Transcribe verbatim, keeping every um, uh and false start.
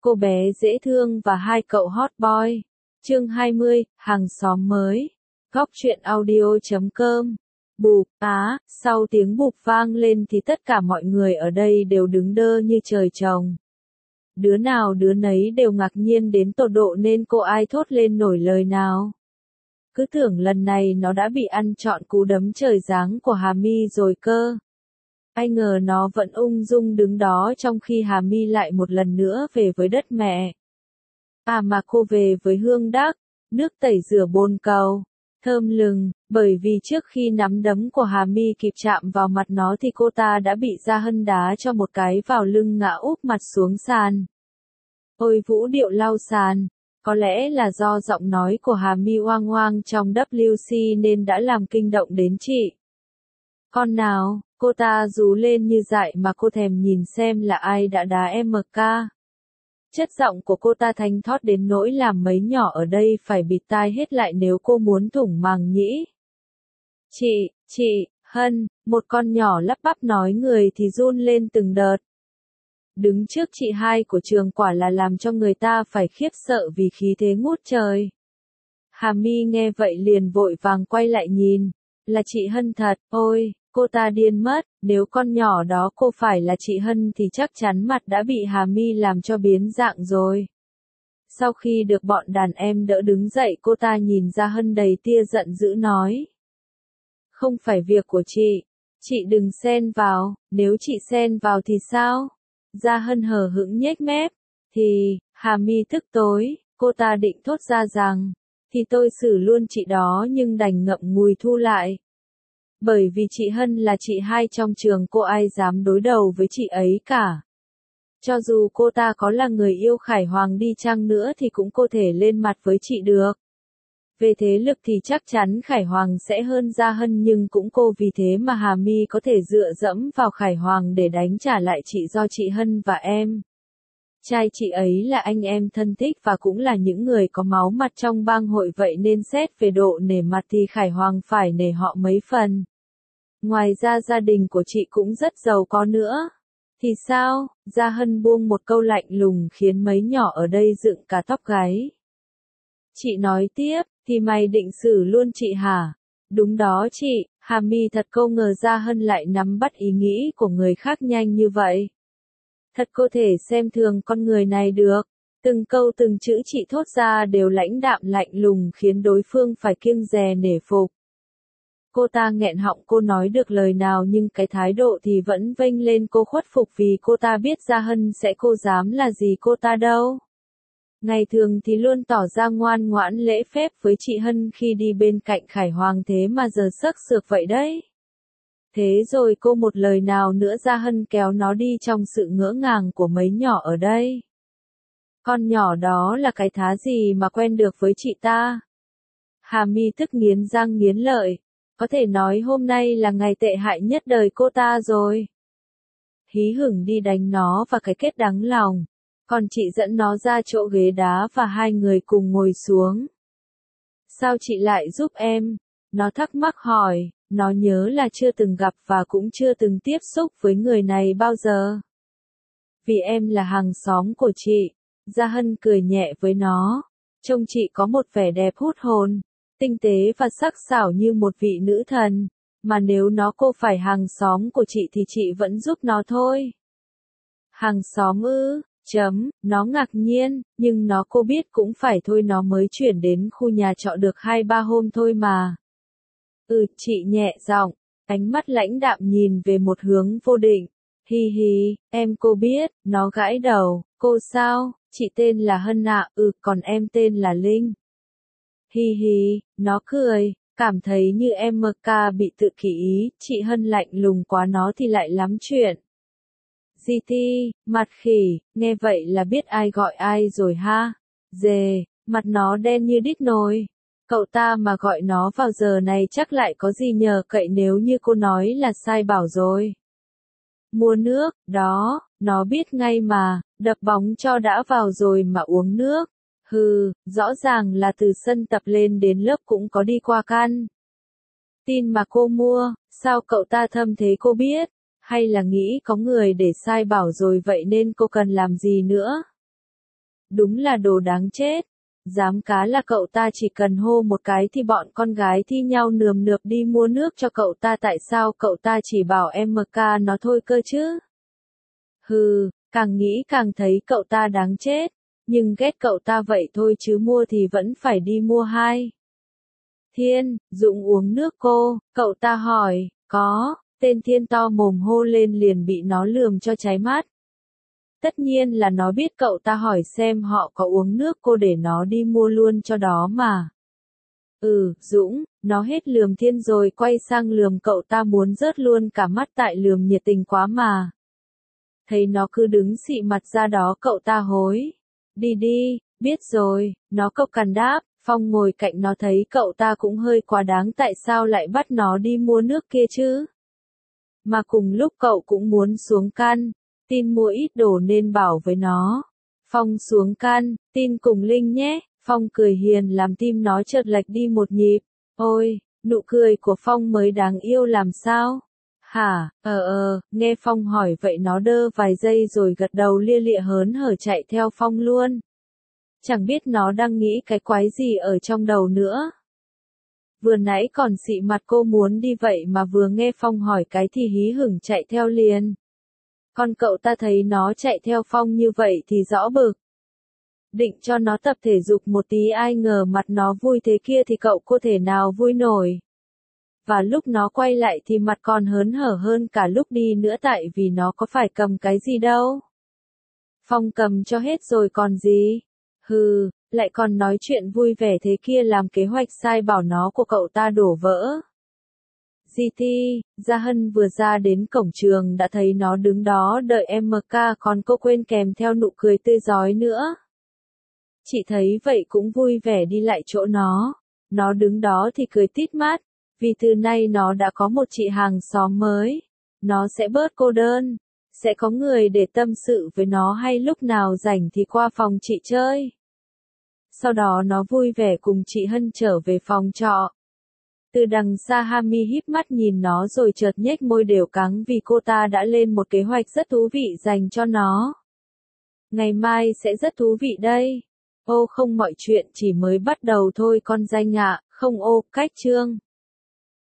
cô bé dễ thương và hai cậu hot boy. Chương hai mươi, hàng xóm mới. Góc truyện audio chấm com. Bụp, á, sau tiếng bụp vang lên thì tất cả mọi người ở đây đều đứng đơ như trời trồng. Đứa nào đứa nấy đều ngạc nhiên đến tột độ nên cô ai thốt lên nổi lời nào. Cứ tưởng lần này nó đã bị ăn trọn cú đấm trời giáng của Hà My rồi cơ. Ai ngờ nó vẫn ung dung đứng đó trong khi Hà My lại một lần nữa về với đất mẹ. À mà cô về với hương đắc, nước tẩy rửa bồn cầu, thơm lừng, bởi vì trước khi nắm đấm của Hà My kịp chạm vào mặt nó thì cô ta đã bị Gia Hân đá cho một cái vào lưng ngã úp mặt xuống sàn. Ôi vũ điệu lau sàn, có lẽ là do giọng nói của Hà My oang oang trong W C nên đã làm kinh động đến chị. Con nào, cô ta rú lên như dại mà cô thèm nhìn xem là ai đã đá em ca. Chất giọng của cô ta thanh thót đến nỗi làm mấy nhỏ ở đây phải bịt tai hết lại nếu cô muốn thủng màng nhĩ. Chị, chị, Hân, một con nhỏ lắp bắp nói người thì run lên từng đợt. Đứng trước chị hai của trường quả là làm cho người ta phải khiếp sợ vì khí thế ngút trời. Hà My nghe vậy liền vội vàng quay lại nhìn, là chị Hân thật, ôi, cô ta điên mất, nếu con nhỏ đó cô phải là chị Hân thì chắc chắn mặt đã bị Hà My làm cho biến dạng rồi. Sau khi được bọn đàn em đỡ đứng dậy cô ta nhìn ra Hân đầy tia giận dữ nói. Không phải việc của chị, chị đừng xen vào, nếu chị xen vào thì sao? Gia Hân hờ hững nhếch mép, thì, Hà My tức tối, cô ta định thốt ra rằng, thì tôi xử luôn chị đó nhưng đành ngậm ngùi thu lại. Bởi vì chị Hân là chị hai trong trường cô ai dám đối đầu với chị ấy cả. Cho dù cô ta có là người yêu Khải Hoàng đi chăng nữa thì cũng có thể lên mặt với chị được. Về thế lực thì chắc chắn Khải Hoàng sẽ hơn Gia Hân nhưng cũng cô vì thế mà Hà My có thể dựa dẫm vào Khải Hoàng để đánh trả lại chị do chị Hân và em. Trai chị ấy là anh em thân thích và cũng là những người có máu mặt trong bang hội vậy nên xét về độ nể mặt thì Khải Hoàng phải nể họ mấy phần. Ngoài ra gia đình của chị cũng rất giàu có nữa. Thì sao? Gia Hân buông một câu lạnh lùng khiến mấy nhỏ ở đây dựng cả tóc gáy. Chị nói tiếp, thì mày định xử luôn chị hả? Đúng đó chị, Hà My thật không ngờ Gia Hân lại nắm bắt ý nghĩ của người khác nhanh như vậy. Thật có thể xem thường con người này được. Từng câu từng chữ chị thốt ra đều lãnh đạm lạnh lùng khiến đối phương phải kiêng dè nể phục. Cô ta nghẹn họng cô nói được lời nào nhưng cái thái độ thì vẫn vênh lên cô khuất phục vì cô ta biết Gia Hân sẽ cô dám là gì cô ta đâu. Ngày thường thì luôn tỏ ra ngoan ngoãn lễ phép với chị Hân khi đi bên cạnh Khải Hoàng thế mà giờ sắc sược vậy đấy. Thế rồi cô một lời nào nữa Gia Hân kéo nó đi trong sự ngỡ ngàng của mấy nhỏ ở đây. Con nhỏ đó là cái thá gì mà quen được với chị ta? Hà My tức nghiến răng nghiến lợi. Có thể nói hôm nay là ngày tệ hại nhất đời cô ta rồi. Hí hửng đi đánh nó và cái kết đáng lòng. Còn chị dẫn nó ra chỗ ghế đá và hai người cùng ngồi xuống. Sao chị lại giúp em? Nó thắc mắc hỏi, nó nhớ là chưa từng gặp và cũng chưa từng tiếp xúc với người này bao giờ. Vì em là hàng xóm của chị. Gia Hân cười nhẹ với nó. Trông chị có một vẻ đẹp hút hồn, tinh tế và sắc sảo như một vị nữ thần. Mà nếu nó cô phải hàng xóm của chị thì chị vẫn giúp nó thôi. Hàng xóm ư? Chấm, nó ngạc nhiên, nhưng nó cô biết cũng phải thôi nó mới chuyển đến khu nhà trọ được hai ba hôm thôi mà. Ừ, chị nhẹ giọng, ánh mắt lãnh đạm nhìn về một hướng vô định. Hi hi, em cô biết, nó gãi đầu, cô sao, chị tên là Hân ạ, ừ, còn em tên là Linh. Hi hi, nó cười, cảm thấy như em ca bị tự kỷ ý, chị Hân lạnh lùng quá nó thì lại lắm chuyện. giê tê, mặt khỉ, nghe vậy là biết ai gọi ai rồi ha. Dề, mặt nó đen như đít nồi. Cậu ta mà gọi nó vào giờ này chắc lại có gì nhờ cậy nếu như cô nói là sai bảo rồi. Mua nước, đó, nó biết ngay mà, đập bóng cho đã vào rồi mà uống nước. Hừ, rõ ràng là từ sân tập lên đến lớp cũng có đi qua căn tin mà cô mua, sao cậu ta thâm thế cô biết? Hay là nghĩ có người để sai bảo rồi vậy nên cô cần làm gì nữa? Đúng là đồ đáng chết. Dám cá là cậu ta chỉ cần hô một cái thì bọn con gái thi nhau nườm nượp đi mua nước cho cậu ta, tại sao cậu ta chỉ bảo em em ca nó thôi cơ chứ? Hừ, càng nghĩ càng thấy cậu ta đáng chết, nhưng ghét cậu ta vậy thôi chứ mua thì vẫn phải đi mua hai. Thiên, Dũng uống nước cô, cậu ta hỏi, có, tên Thiên to mồm hô lên liền bị nó lườm cho cháy mắt. Tất nhiên là nó biết cậu ta hỏi xem họ có uống nước cô để nó đi mua luôn cho đó mà. Ừ, Dũng, nó hết lườm Thiên rồi quay sang lườm cậu ta muốn rớt luôn cả mắt tại lườm nhiệt tình quá mà. Thấy nó cứ đứng xị mặt ra đó cậu ta hối. Đi đi, biết rồi, nó cộc cằn đáp. Phong ngồi cạnh nó thấy cậu ta cũng hơi quá đáng, tại sao lại bắt nó đi mua nước kia chứ? Mà cùng lúc cậu cũng muốn xuống căn, tin mua ít đồ nên bảo với nó. Phong xuống căn, tin cùng Linh nhé. Phong cười hiền làm tim nó chợt lệch đi một nhịp. Ôi, nụ cười của Phong mới đáng yêu làm sao? Hả, ờ ờ, nghe Phong hỏi vậy nó đơ vài giây rồi gật đầu lia lịa hớn hở chạy theo Phong luôn. Chẳng biết nó đang nghĩ cái quái gì ở trong đầu nữa. Vừa nãy còn xị mặt cô muốn đi vậy mà vừa nghe Phong hỏi cái thì hí hửng chạy theo liền. Còn cậu ta thấy nó chạy theo Phong như vậy thì rõ bực. Định cho nó tập thể dục một tí, ai ngờ mặt nó vui thế kia thì cậu có thể nào vui nổi. Và lúc nó quay lại thì mặt còn hớn hở hơn cả lúc đi nữa, tại vì nó có phải cầm cái gì đâu. Phong cầm cho hết rồi còn gì. Hừ, lại còn nói chuyện vui vẻ thế kia, làm kế hoạch sai bảo nó của cậu ta đổ vỡ. giê tê, Gia Hân vừa ra đến cổng trường đã thấy nó đứng đó đợi em ca, còn cô quên kèm theo nụ cười tươi rói nữa. Chị thấy vậy cũng vui vẻ đi lại chỗ nó. Nó đứng đó thì cười tít mắt, vì từ nay nó đã có một chị hàng xóm mới. Nó sẽ bớt cô đơn, sẽ có người để tâm sự với nó hay lúc nào rảnh thì qua phòng chị chơi. Sau đó nó vui vẻ cùng chị Hân trở về phòng trọ. Từ đằng xa Hami híp mắt nhìn nó rồi chợt nhếch môi đều cắng vì cô ta đã lên một kế hoạch rất thú vị dành cho nó. Ngày mai sẽ rất thú vị đây. Ô không, mọi chuyện chỉ mới bắt đầu thôi con danh ạ, không ô, cách chương.